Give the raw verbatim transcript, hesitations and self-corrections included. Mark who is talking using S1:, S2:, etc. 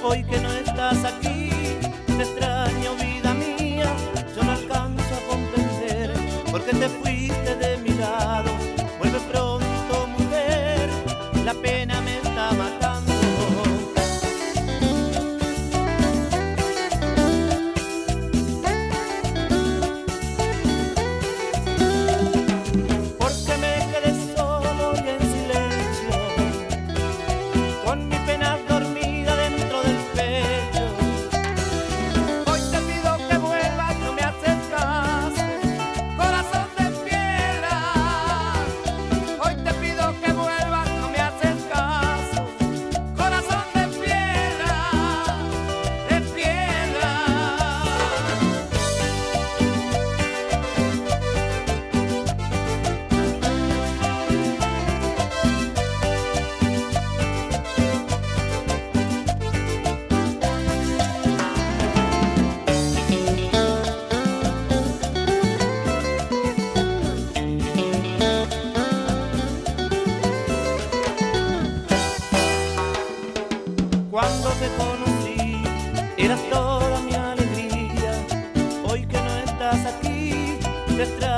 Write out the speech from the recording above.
S1: Hoy que no estás aquí, te extraño, vida mía. Yo no alcanzo a comprender por qué te fuiste de mi lado. Vuelve pronto, mujer, la pena me está matando. Porque me quedé solo y en silencio, con mi pena dormida dentro del pecho. Hoy te pido que vuelvas, no me haces caso, corazón de piedra. Hoy te pido que vuelvas, no me haces caso, corazón de piedra, de piedra. Cuando te conocí, eras toda mi alegría. Hoy que no estás aquí, te extraño.